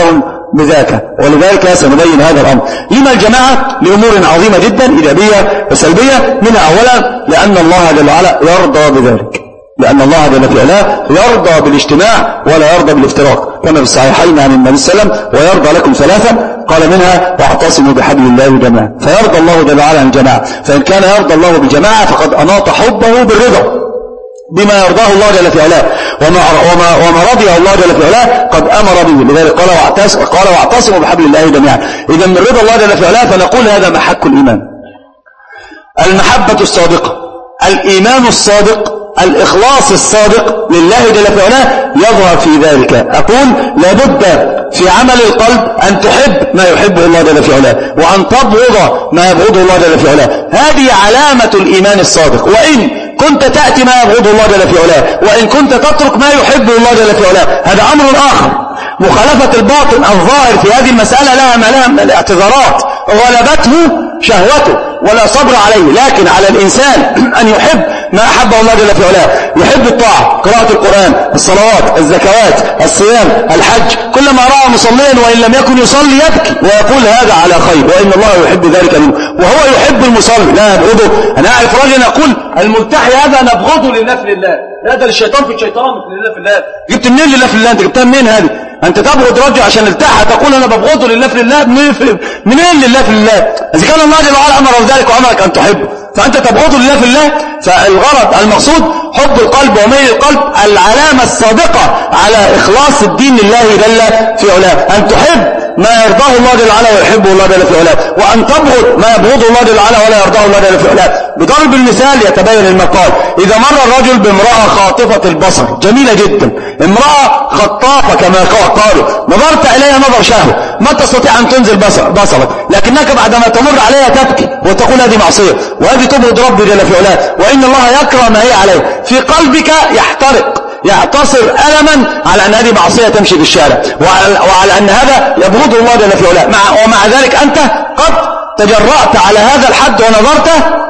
بذاك. ولذلك سنبين هذا الأمر. لما الجماعة؟ لأمور عظيمة جدا إيجابية وسلبية. منها أولا لأن الله جل وعلا يرضى بذلك، لأن الله جل في علاه يرضى بالاجتماع ولا يرضى بالافتراق، كما في الصحيحين عن النبي صلى الله عليه وسلم: ويرضى لكم ثلاثة، قال منها: واعتصموا بحبل الله جميعا. فيرضى الله جل وعلا الجماعة، فإن كان يرضى الله بالجماعة فقد أناط حبه بالرضا بما يرضاه الله جل في علاه، وما, وما, وما رضيه الله جل في علاه قد أمر به. لذلك قال: واعتصموا قال واعتصموا بحبل الله جميعا. إذا من رضا الله جل في علاه فنقول هذا محك الإيمان. المحبة الصادقة، الإيمان الصادق، الإخلاص الصادق لله جل في علاه يظهر في ذلك. أقول لابد في عمل القلب أن تحب ما يحبه الله جل في علاه، وأن تبغض ما يبغضه الله جل في علاه. هذه علامة الإيمان الصادق. وإن كنت تأتي ما يبغضه الله جل في علاه، وإن كنت تترك ما يحبه الله جل في علاه، هذا أمر آخر. مخالفة الباطن الظاهر في هذه المسألة لها ما لها من الاعتذارات. غلبته شهوته ولا صبر عليه، لكن على الإنسان أن يحب ما أحبه الله جل في علاه. يحب الطاعة، قراءة القرآن، الصلوات، الزكوات، الصيام، الحج. كلما رأى مصليا وإن لم يكن يصلي يبكي ويقول هذا على خير، وإن الله يحب ذلك منه، وهو يحب المصلي لا يبغضه. أنا أعرف رجل يقول: الملتحي هذا نبغضه لله في الله. هذا للشيطان في الشيطان مثل لله في الله. جبت منين لله في الله؟ أنت جبتها منين هذه؟ أنت تبغض رجل عشان التحى تقول أنا ببغضه لله في الله؟ منين لله في الله؟ إذا كان الله جل وعلا أمر ذلك وأمرك أن تحبه، فأنت تبغضه لله في الله. فالغرض المقصود حب القلب وميل القلب، العلامة الصادقة على إخلاص الدين لله جل في علاه، أن تحب ما يرضاه الله جل وعلا ويحبه الله جل في علاه، وأن تبغض ما يبغضه الله جل وعلا ولا يرضاه الله جل في علاه. بضرب المثال يتبين المقال. إذا مر الرجل بامرأة خاطفة البصر جميلة جدا، امرأة خطافة كما قالوا، نظرت إليها نظر شهوة، ما تستطيع أن تنزل بصر بصرك، لكنك بعدما تمر عليها تبكي وتقول هذه معصية وهذه تبغض ربي جل في علاه، وإن الله يكره ما هي عليه. في قلبك يحترق يعتصر ألما على أن هذه معصية تمشي في الشارع، وعلى, وعلى أن هذا يبغضه الله جل في علاه، مع ومع ذلك أنت قد تجرأت على هذا الحد ونظرت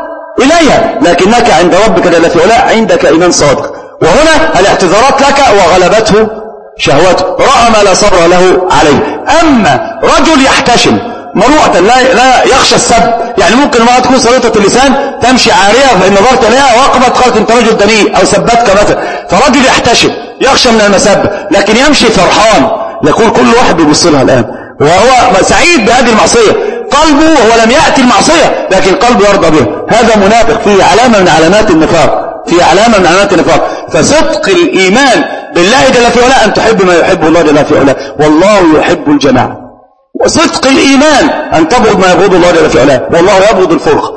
إليها، لكنك عند ربك جل في علاه عندك إيمان صادق. وهنا الاعتذارات لك وغلبته شهوته، رأى ما لا صبر له عليه. أما رجل يحتشم مروءة لا, لا يخشى السب، يعني ممكن ما تكون صليطة اللسان تمشي عارية فإن نظرت إليها وقبت قالت أنت رجل دنيء أو سبتك مثلا، فرجل يحتشم يخشى من المسب لكن يمشي فرحان، يقول كل واحد بيبص لها الآن وهو سعيد بهذه المعصية، قلبه هو لم يأتي المعصية لكن قلبه يرضى بها. هذا منافق، فيه علامة من علامات النفاق، فيه علامة من علامات النفاق. فصدق الإيمان بالله جل في علاه أن تحب ما يحبه الله جل في علاه، والله يحب الجماعة. وصدق الإيمان أن تبغض ما يبغض الله جل في علاه، والله يبغض الفرقة.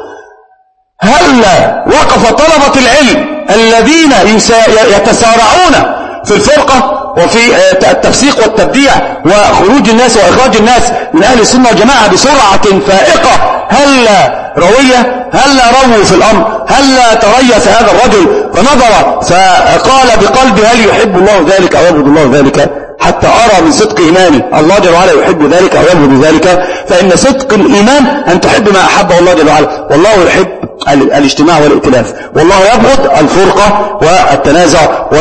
هلا وقف طلبة العلم الذين يتسارعون في الفرقة وفي التفسيق والتبديع وخروج الناس وإخراج الناس من أهل السنة والجماعة بسرعة فائقة، هلا روية، هلا رووا في الأمر، هلا تريث هذا الرجل فنظر فقال بقلبه هل يحب الله ذلك أو يبغض الله ذلك، حتى أرى من صدق إيماني الله جل وعلا يحب ذلك أو يبغض ذلك. فإن صدق الإيمان أن تحب ما أحبه الله جل وعلا، والله يحب الاجتماع والائتلاف، والله يبغض الفرقة والتنازع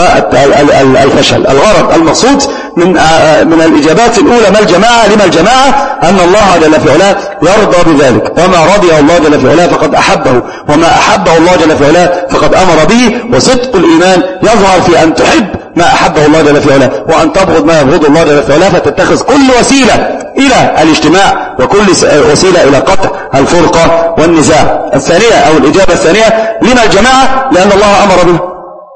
والفشل. الغرض المقصود من من الإجابات الأولى ما الجماعة، لما الجماعة؟ أن الله جل في علاه يرضى بذلك، وما رضي الله جل في علاه فقد أحبه، وما أحبه الله جل في علاه فقد أمر به. وصدق الإيمان يظهر في أن تحب ما أحبه الله جل في علاه، وأن تبغض ما يبغض الله جل في علاه، فتتخذ كل وسيلة إلى الاجتماع وكل وسيلة إلى قطع الفرقة والنزاع. الثانية أو الإجابة الثانية لما الجماعة؟ لأن الله أمر به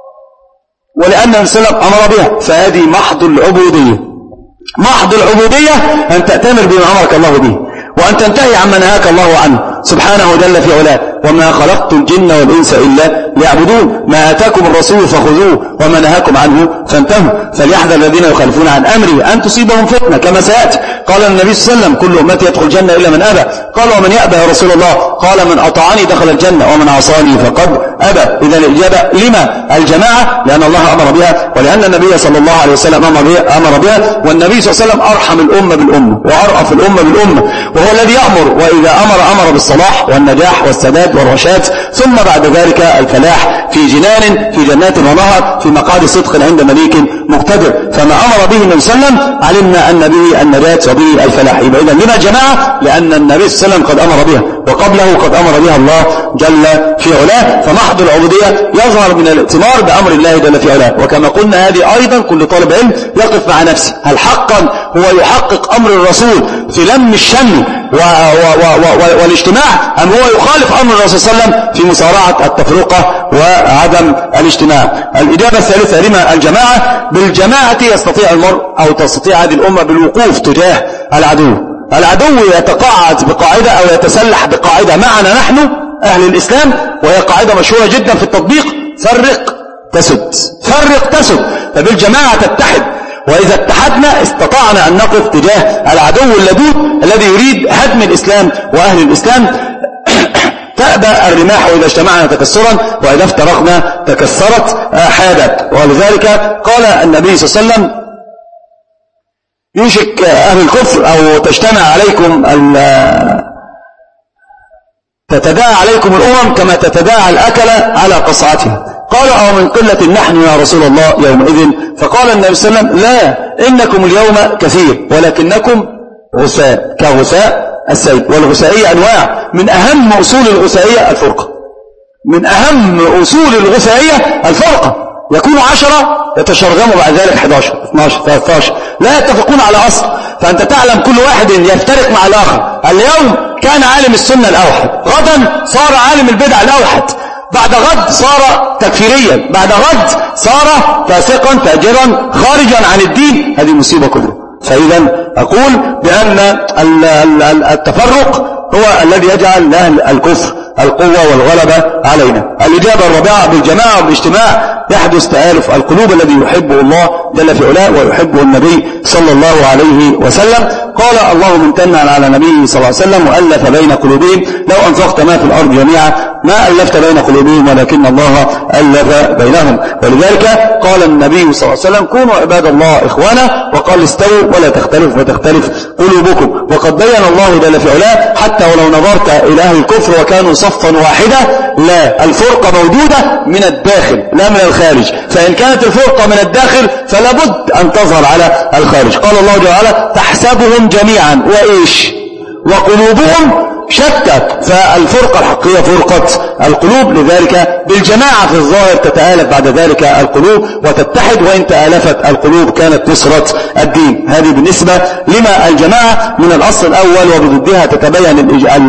ولأن السلام أمر بها، فهذه محض العبودية. محض العبودية أن تأتمر بما أمرك الله به، وأن تنتهي عما نهاك الله عنه سبحانه جل في علاه. وما خلقت الجن والإنس إلا ليعبدون، ما آتاكم الرسول فخذوه وما نهاكم عنه فانتهوا، فليحذر الذين يخالفون عن أمره أن تصيبهم فتنة كما سيأتي. قال النبي صلى الله عليه وسلم كل أمتي يدخل الجنة إلا من أبى، قال ومن يأبى يا رسول الله؟ قال من أطاعني دخل الجنة ومن عصاني فقد أبى. إذا الإجابة لما الجماعة؟ لأن الله أمر بها، ولأن النبي صلى الله عليه وسلم أمر بها، والنبي صلى الله عليه وسلم أرحم الأمة بالأمة وأرأف الأمة بالأمة، وهو الذي يأمر، وإذا أمر أمر بالصواب الصلاح والنجاح والسداد والرشاد، ثم بعد ذلك الفلاح في جنان في جنات ونهر في مقعد صدق عند مليك مقتدر. فما أمر به النبي صلى الله عليه وسلم علمنا أن به النجاة وبه الفلاح. يبقى إذن لما الجماعة؟ لأن النبي صلى الله عليه وسلم قد أمر بها، وقبله قد أمر بها الله جل في علاه. فمحض العبودية يظهر من الائتمار بأمر الله جل في علاه. وكما قلنا هذه أيضا كل طالب علم يقف مع نفسه، هل حقا هو يحقق أمر الرسول في لم الشمل و و و والاجتماع، أم هو يخالف أمر الرسول صلى الله عليه وسلم في مسارعة التفرقة وعدم الاجتماع؟ الإجابة الثالثة لما الجماعة؟ بالجماعة يستطيع المرء أو تستطيع هذه الأمة بالوقوف تجاه العدو. العدو يتقاعد بقاعدة أو يتسلح بقاعدة معنا نحن أهل الإسلام، وهي قاعدة مشهورة جدا في التطبيق: فرق تسد، فرق تسد. فبالجماعة تتحد، وإذا اتحدنا استطعنا أن نقف تجاه العدو اللدود الذي يريد هدم الإسلام وأهل الإسلام. تأبى الرماح وإذا اجتمعنا تكسرا، وإذا افترقنا تكسرت حادت. ولذلك قال النبي صلى الله عليه وسلم: يوشك أهل الكفر أو تجتمع عليكم تتداعى عليكم الأمم كما تتداعى الأكل على قصعتها. قال: أو من قلة نحن يا رسول الله يومئذ؟ فقال النبي صلى الله عليه وسلم: لا، إنكم اليوم كثير ولكنكم غثاء كغثاء السيل. والغثائية أنواع، من أهم أصول الغثائية الفرقة، من أهم أصول الغثائية الفرقة. يكون عشرة يتشرغموا بعد ذلك احد عشر اثني عشر ثلاثة عشر لا يتفقون على أصل. فأنت تعلم كل واحد يفترق مع الآخر. اليوم كان عالم السنة الأوحد، غدا صار عالم البدع الأوحد، بعد غد صار تكفيريا، بعد غد صار فاسقا فاجرا خارجا عن الدين. هذه مصيبة كبرى. فإذا أقول بأن التفرق هو الذي يجعل لأهل الكفر القوة والغلبة علينا. الإجابة الرابعة: بالجماعة والاجتماع يحدث تآلف القلوب الذي يحبه الله جل في علاه ويحبه النبي صلى الله عليه وسلم. قال: الله امتن على نبيه صلى الله عليه وسلم وألف بين قلوبهم، لو أنفقت ما في الأرض جميعا ما ألفت بين قلوبهم ولكن الله ألف بينهم. ولذلك قال النبي صلى الله عليه وسلم: كونوا عباد الله إخوانا، وقال: استووا ولا تختلف وتختلف قلوبكم. وقد بين الله جل في علاه حتى ولو نظرت إلى أهل الكفر وكانوا صفا واحدة، لا، الفرقة موجودة من الداخل لا من الخارج. فإن كانت الفرقة من الداخل فلا بد أن تظهر على الخارج. قال الله جل وعلا: تحسبهم جميعا وإيش وقلوبهم شتى. فالفرقة الحقيقية فرقة القلوب. لذلك بالجماعة في الظاهر تتآلف بعد ذلك القلوب وتتحد، وإن تآلفت القلوب كانت نصرة الدين. هذه بالنسبة لما الجماعة من الأصل الأول، وبضدها تتبين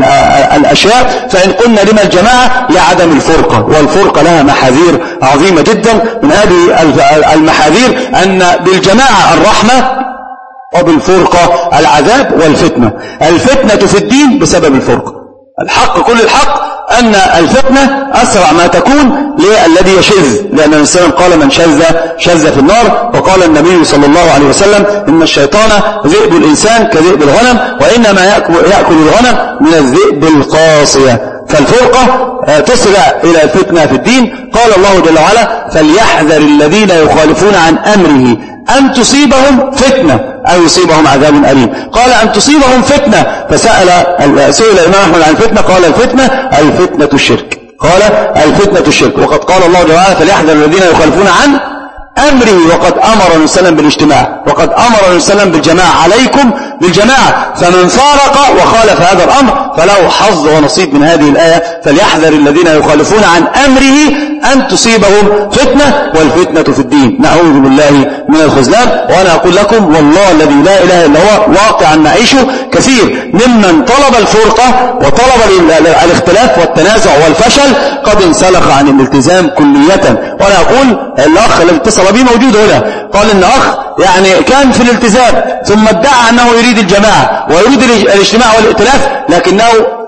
الأشياء. فإن قلنا لما الجماعة لعدم الفرقة، والفرقة لها محاذير عظيمة جدا. من هذه المحاذير أن بالجماعة الرحمة، وبالفرقة العذاب والفتنة. الفتنة في الدين بسبب الفرقة. الحق كل الحق أن الفتنة أسرع ما تكون للذي يشذ، لأن الإسلام قال: من شذ شذ في النار. وقال النبي صلى الله عليه وسلم: إن الشيطان ذئب الإنسان كذئب الغنم، وإنما يأكل الغنم من الذئب القاصية. فالفرقة تسرع إلى الفتنة في الدين. قال الله جل وعلا: فليحذر الذين يخالفون عن أمره أن تصيبهم فتنة أو يصيبهم عذاب أليم. قال: أن تصيبهم فتنة. فسأل سئل الإمام أحمد عن الفتنة، قال: الفتنة الفتنة الشرك. قال: الفتنة الشرك. وقد قال الله جل وعلا: فليحذر الذين يخالفون عن أمره. وقد أمر النبي صلى الله عليه وسلم بالاجتماع، وقد أمر النبي صلى الله عليه وسلم بالجماعة. عليكم بالجماعة. فمن فارق وخالف هذا الأمر فله حظ ونصيب من هذه الآية: فليحذر الذين يخالفون عن أمره أن تصيبهم فتنة، والفتنة في الدين. نعوذ بالله من الخذلان. وأنا أقول لكم والله الذي لا إله إلا هو واقعا نعيشه كثير ممن طلب الفرقة وطلب الاختلاف والتنازع والفشل قد انسلخ عن الالتزام كلية. وأنا أقول الأخ الذي اتصل بي موجود هنا، قال إن أخ يعني كان في الالتزام ثم ادعى أنه يريد الجماعة ويريد الاجتماع والائتلاف، لكنه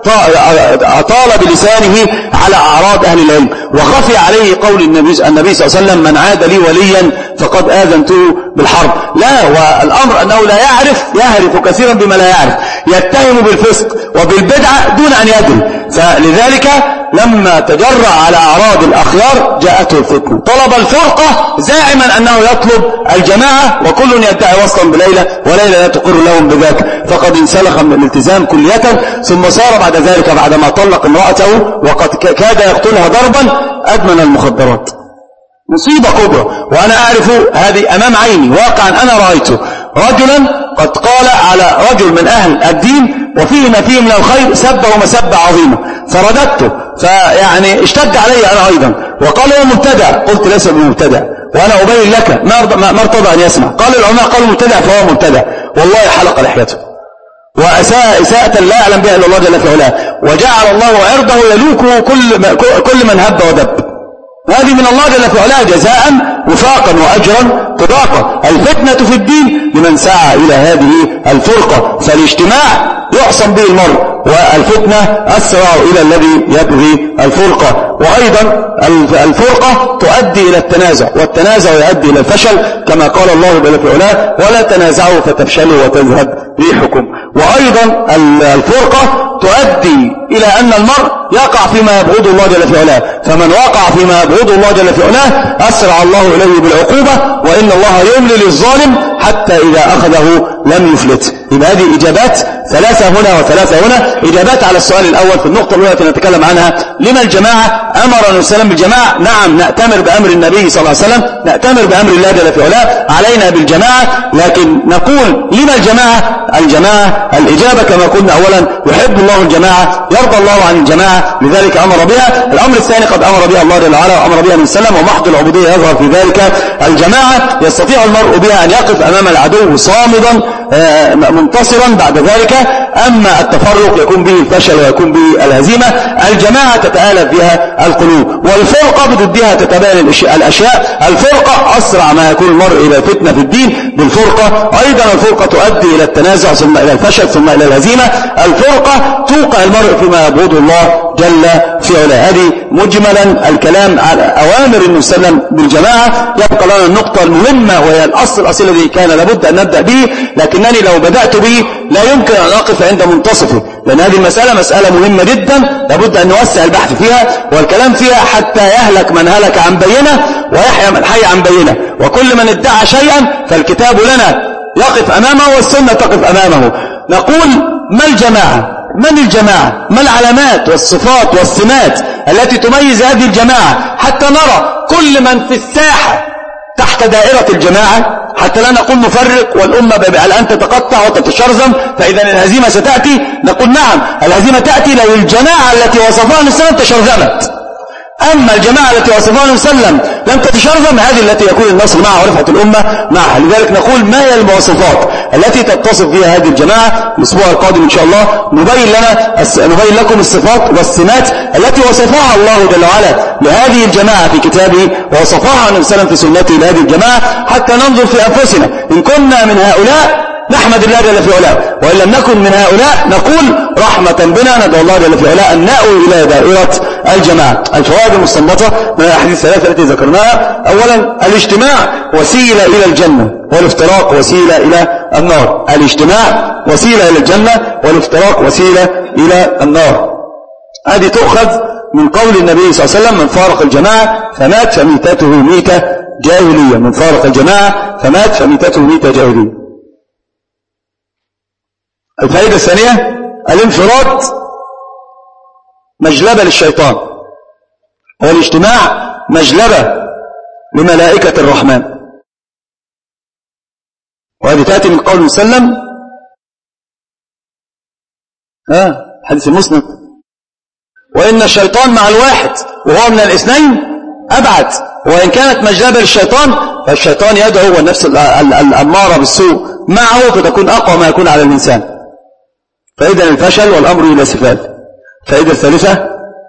أطال بلسانه على أعراض أهل العلم، وخفي عليه قول النبي, النبي صلى الله عليه وسلم: من عاد لي وليا فقد آذنته بالحرب. لا، والأمر أنه لا يعرف، يهرف كثيرا بما لا يعرف، يتهم بالفسق وبالبدعة دون أن يدري. فلذلك لما تجرع على أعراض الأخيار جاءته الفتنة، طلب الفرقة زاعما أنه يطلب الجماعة، وكل يدعي وصلا بليلى وليلى لا تقر لهم بذاك، فقد انسلخ من الالتزام كلية. ثم صار بعد ذلك بعدما طلق امرأته وقد كاد يقتلها ضربا أدمن المخدرات. مصيبة كبرى، وأنا أعرف هذه أمام عيني واقعا أنا رأيته. رجلا قد قال على رجل من أهل الدين وفيه ما فيه من الخير سبه مسبة عظيمة، فرددته، فيعني اشتد علي أنا أيضا وقال هو مبتدع. قلت ليس بمبتدع، وأنا أبين لك ما ارتضى أن يسمع. قال العلماء قالوا مبتدع فهو مبتدع، والله حلق لحيته وأساء إساءة لا يعلم بها إلا الله جل في علاه، وجعل الله عرضه يلوكه كل كل من هب ودب. هذه من الله جل في علاه جزاء وفاقا وأجرا طباقا. الفتنة في الدين لمن سعى إلى هذه الفرقة، فالاجتماع يعصم به المرء، والفتنة أسرع إلى الذي يبغي الفرقة. وأيضا الفرقة تؤدي إلى التنازع، والتنازع يؤدي إلى الفشل، كما قال الله جل في علاه ولا تنازعوا فتفشلوا وتذهب ريحكم. وأيضا الفرقة تؤدي إلى أن المرء يقع فيما يبغض الله جل في علاه، فمن وقع فيما يبغض الله جل في علاه أسرع الله إليه بالعقوبة، وإن الله يملي للظالم حتى إذا أخذه لم يفلت. إذا هذه إجابات ثلاثة هنا وثلاثة هنا. إجابات على السؤال الأول في النقطة الأولى التي نتكلم عنها، لما الجماعة أمر النبي صلى الله عليه وسلم بالجماعة؟ نعم، نأتمر بأمر النبي صلى الله عليه وسلم، نأتمر بأمر الله جل في علاه، علينا بالجماعة. لكن نقول لما الجماعة؟ الجماعة الإجابة كما قلنا أولا يحب الله الجماعة، يرضى الله عن الجماعة، لذلك أمر بها. الأمر الثاني قد أمر بها الله جل وعلا وأمر بها من سلم، ومحض العبودية يظهر في ذلك. الجماعة يستطيع المرء بها أن يقف أمام العدو صامدا منتصرا بعد ذلك. أما التفرق يكون به الفشل ويكون به الهزيمة. الجماعة تتآلف بها القلوب، والفرقة بضدها تتباين الأشياء. الفرقة أسرع ما يكون المرء إلى فتنة في الدين بالفرقة. أيضا الفرقة تؤدي إلى التنازع ثم إلى الفشل ثم إلى الهزيمة. الفرقة توقع المرء فيما يبغضه الله جل في علاه. هذه مجملا الكلام على أوامر النبي صلى الله عليه وسلم بالجماعة. يبقى لنا النقطة المهمة وهي الأصل الأصيل الذي كان لابد أن نبدأ به، لكنني لو بدأت به لا يمكن أن أقف عند منتصفه، لأن هذه المسألة مسألة مهمة جدا لابد أن نوسع البحث فيها والكلام فيها حتى يهلك من هلك عن بينة ويحيى من حي عن بينة. وكل من ادعى شيئا فالكتاب لنا يقف أمامه والسنة تقف أمامه. نقول ما الجماعة؟ من الجماعة؟ ما العلامات والصفات والسمات التي تميز هذه الجماعة حتى نرى كل من في الساحة تحت دائرة الجماعة، حتى لا نقول نفرق والأمة الآن تتقطع وتتشرذم فإذا الهزيمة ستأتي. نقول نعم، الهزيمة تأتي لو الجماعة التي وصفها النبي صلى الله عليه وسلم تشرذمت. أما الجماعة التي وصفها النبي صلى الله عليه وسلم لم تتشرذم، هذه التي يكون النصر معها ورفعة الأمة معها. لذلك نقول ما هي المواصفات التي تتصف بها هذه الجماعة؟ الأسبوع القادم إن شاء الله نبين لنا نبين لكم الصفات والسمات التي وصفها الله جل وعلا لهذه الجماعة في كتابه، ووصفها النبي صلى الله عليه وسلم في سنته لهذه الجماعة، حتى ننظر في أنفسنا إن كنا من هؤلاء نحمد الله جل في علاه، وإن لم نكن من هؤلاء نقول رحمة بنا ندعو الله جل في علاه أن نأوي إلى دائرة الجماعة. الفوائد المستنبطة من الأحاديث الثلاثة التي ذكرناها: أولا الاجتماع وسيلة إلى الجنة والافتراق وسيلة إلى النار. الاجتماع وسيلة إلى الجنة والافتراق وسيلة إلى النار. هذه تؤخذ من قول النبي صلى الله عليه وسلم: من فارق الجماعة فمات فميتته ميتة جاهلية. من فارق الجماعة فمات فميتته ميتة جاهلية. الفائدة الثانية: الانفراد مجلبة للشيطان، والاجتماع مجلبة لملائكة الرحمن. وهذه تأتي من قول وسلم ها حديث المسند: وإن الشيطان مع الواحد وهو من الاثنين أبعد. وإن كانت مجلبة للشيطان فالشيطان يدعو والنفس الأمارة بالسوء معه فتكون أقوى ما يكون على الإنسان. فإذا الفشل والأمر إلى سفال. فإذا الثالثة: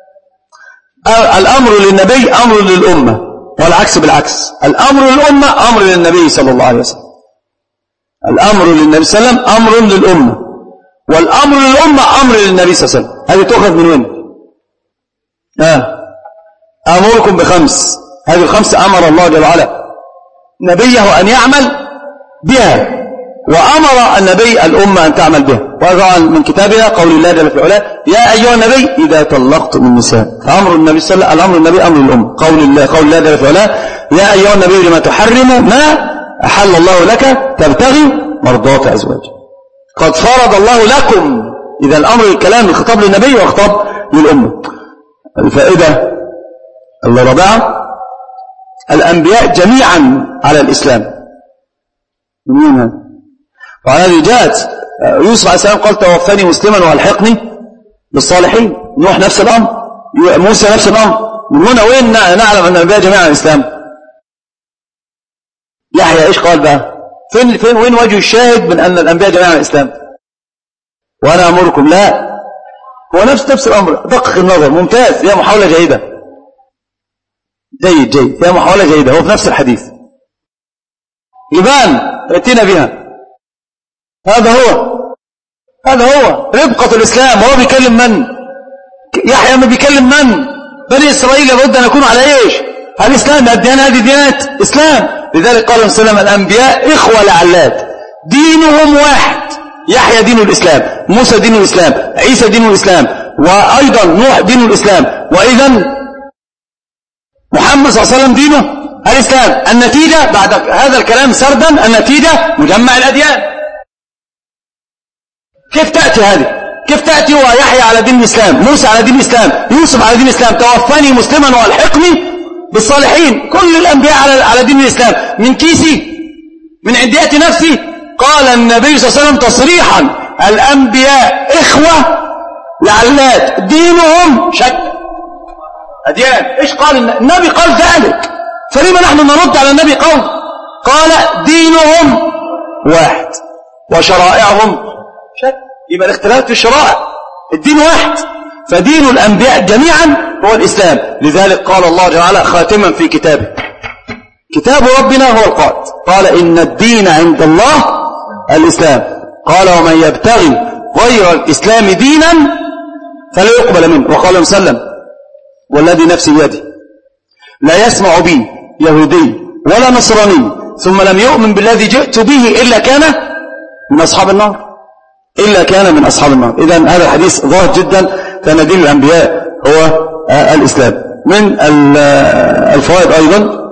الأمر للنبي أمر للأمة، والعكس بالعكس. الأمر للأمة أمر للنبي صلى الله عليه وسلم. الأمر للنبي صلى الله عليه وسلم أمر للأمة، والأمر للأمة أمر للنبي صلى الله عليه وسلم. هذه تؤخذ من وين؟ آه. أمركم بخمس. هذه الخمس أمر الله جل وعلا نبيه أن يعمل بها، وأمر النبي الأمة أن تعمل بها. وهذا من كتابنا قول الله جل في علاه يا أيها النبي إذا طلقتم النساء. فأمر النبي صلى الله عليه وسلم الأمر النبي أمر الأمة. قول الله قول الله جل في علاه يا أيها النبي لما تحرم ما أحل الله لك تبتغي مرضات أزواجك. قد فرض الله لكم. إذا الأمر الكلام الخطاب للنبي وخطاب للأمة. الفائدة الرابعة الأنبياء جميعا على الإسلام. مين هذا؟ وعلى هذه جاءت يوسف عليه السلام قال توفني مسلما والحقني بالصالحين. نوح نفس الأمر، موسى نفس الأمر. من هنا وين نعلم أن الأنبياء جميعا على الإسلام؟ يحيى إيش قال بقى؟ فين فين وين وجه الشاهد من أن الأنبياء جميعا على الإسلام؟ وأنا أمركم لا، هو نفس نفس الأمر. دقق النظر، ممتاز، هي محاولة جيدة، جيد جيد، هي محاولة جيدة، هو في نفس الحديث يبان ائتنا بها. هذا هو هذا هو ربقة الإسلام. هو بيكلم من؟ يحيى ما بيكلم من؟ بني إسرائيل لابد أن يكونوا على إيش؟ على الإسلام. الديانة هذه ديانة إسلام. لذلك قال صلى الله عليه وسلم الأنبياء إخوة لعلات دينهم واحد. يحيى دين الإسلام، موسى دين الإسلام، عيسى دين الإسلام، وأيضا نوح دين الإسلام، وإذا محمد صلى الله عليه وسلم دينه الإسلام. النتيجة بعد هذا الكلام سردا، النتيجة مجمع الأديان. كيف تأتي هذه؟ كيف تأتي ويحيى على دين الإسلام، موسى على دين الإسلام، يوسف على دين الإسلام، توفني مسلما والحقني بالصالحين. كل الأنبياء على على دين الإسلام. من كيسي، من عنديات نفسي. قال النبي صلى الله عليه وسلم تصريحا الأنبياء إخوة لعلات دينهم شك أديان. إيش قال النبي؟ قال ذلك. فلما نحن نرد على النبي قول قال دينهم واحد وشرائعهم شك. يبقى الاختلاف في الشرائع، الدين واحد. فدين الأنبياء جميعا هو الإسلام. لذلك قال الله جل وعلا خاتما في كتابه كتاب ربنا هو القائد قال إن الدين عند الله الإسلام. قال ومن يبتغي غير الإسلام دينا فلا يقبل منه. وقال صلى الله عليه وسلم والذي نفسي بيده لا يسمع بي يهودي ولا نصراني ثم لم يؤمن بالذي جئت به إلا كان من أصحاب النار إلا كان من أصحاب النار. إذن هذا الحديث ظاهر جدا كان دين الأنبياء هو الإسلام. من الفوائد أيضا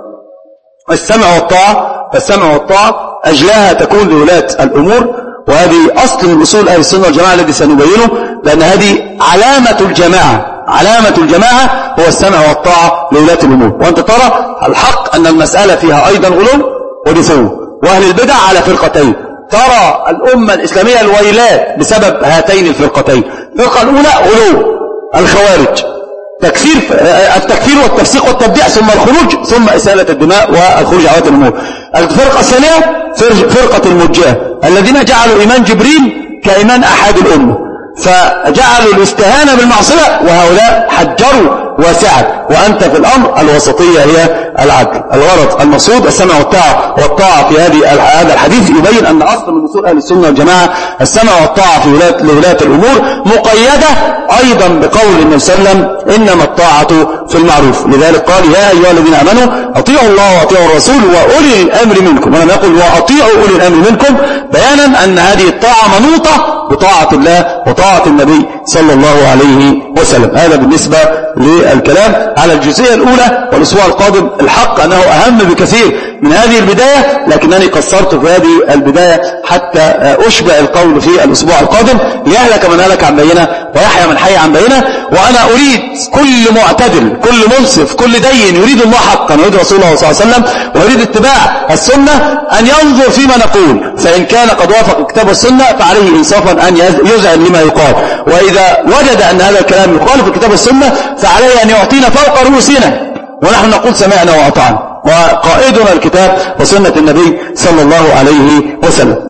السمع والطاعة. فالسمع والطاعة أجلاها تكون لولاة الأمور، وهذه أصل من أصول أهل السنة والجماعة الذي سنبينه، لأن هذه علامة الجماعة. علامة الجماعة هو السمع والطاعة لولاة الأمور. وأنت ترى الحق أن المسألة فيها أيضا غلو ودفو، وأهل البدع على فرقتين. ترى الأمة الإسلامية الويلات بسبب هاتين الفرقتين. الفرقة الأولى غلو الخوارج، تكفير التكفير والتفسيق والتبديع، ثم الخروج، ثم إسالة الدماء والخروج عن الأمور. الفرقة الثانية فرقة المرجئة الذين جعلوا إيمان جبريل كإيمان أحد الأمة، فجعلوا الاستهانة بالمعصية، وهؤلاء حجروا واسعا. وأنت في الأمر الوسطية هي العدل. الغرض المقصود السمع والطاعة. والطاعة في هذه هذا الحديث يبين أن أصل من أصول أهل السنة والجماعة السمع والطاعة في ولاة الأمور، مقيدة أيضا بقول النبي صلى الله عليه وسلم إنما الطاعة في المعروف. لذلك قال يا أيها الذين آمنوا أطيعوا الله وأطيعوا الرسول وأولي الأمر منكم. ولم يقل وأطيعوا أولي الأمر منكم، بيانا أن هذه الطاعة منوطة بطاعة الله وطاعة النبي صلى الله عليه وسلم. هذا بالنسبة للكلام على الجزئية الأولى. والأسبوع القادم الحق أنه أهم بكثير من هذه البداية، لكنني قصرت في هذه البداية حتى أشبع القول في الأسبوع القادم. ليهلك من هلك عن بينة ويحيى من حي عن بينة. وأنا أريد كل معتدل، كل منصف، كل دين يريد الله حقا ويريد رسول الله صلى الله عليه وسلم ويريد اتباع السنة أن ينظر فيما نقول، فإن كان قد وافق الكتاب والسنة فعليه إنصافا أن يذعن لما يقال، وإذا وجد أن هذا الكلام يخالف الكتاب والسنة فعليه أن يعطينا فوق رؤوسنا ونحن نقول سمعنا وأطعنا، وقائدنا الكتاب وسنة النبي صلى الله عليه وسلم.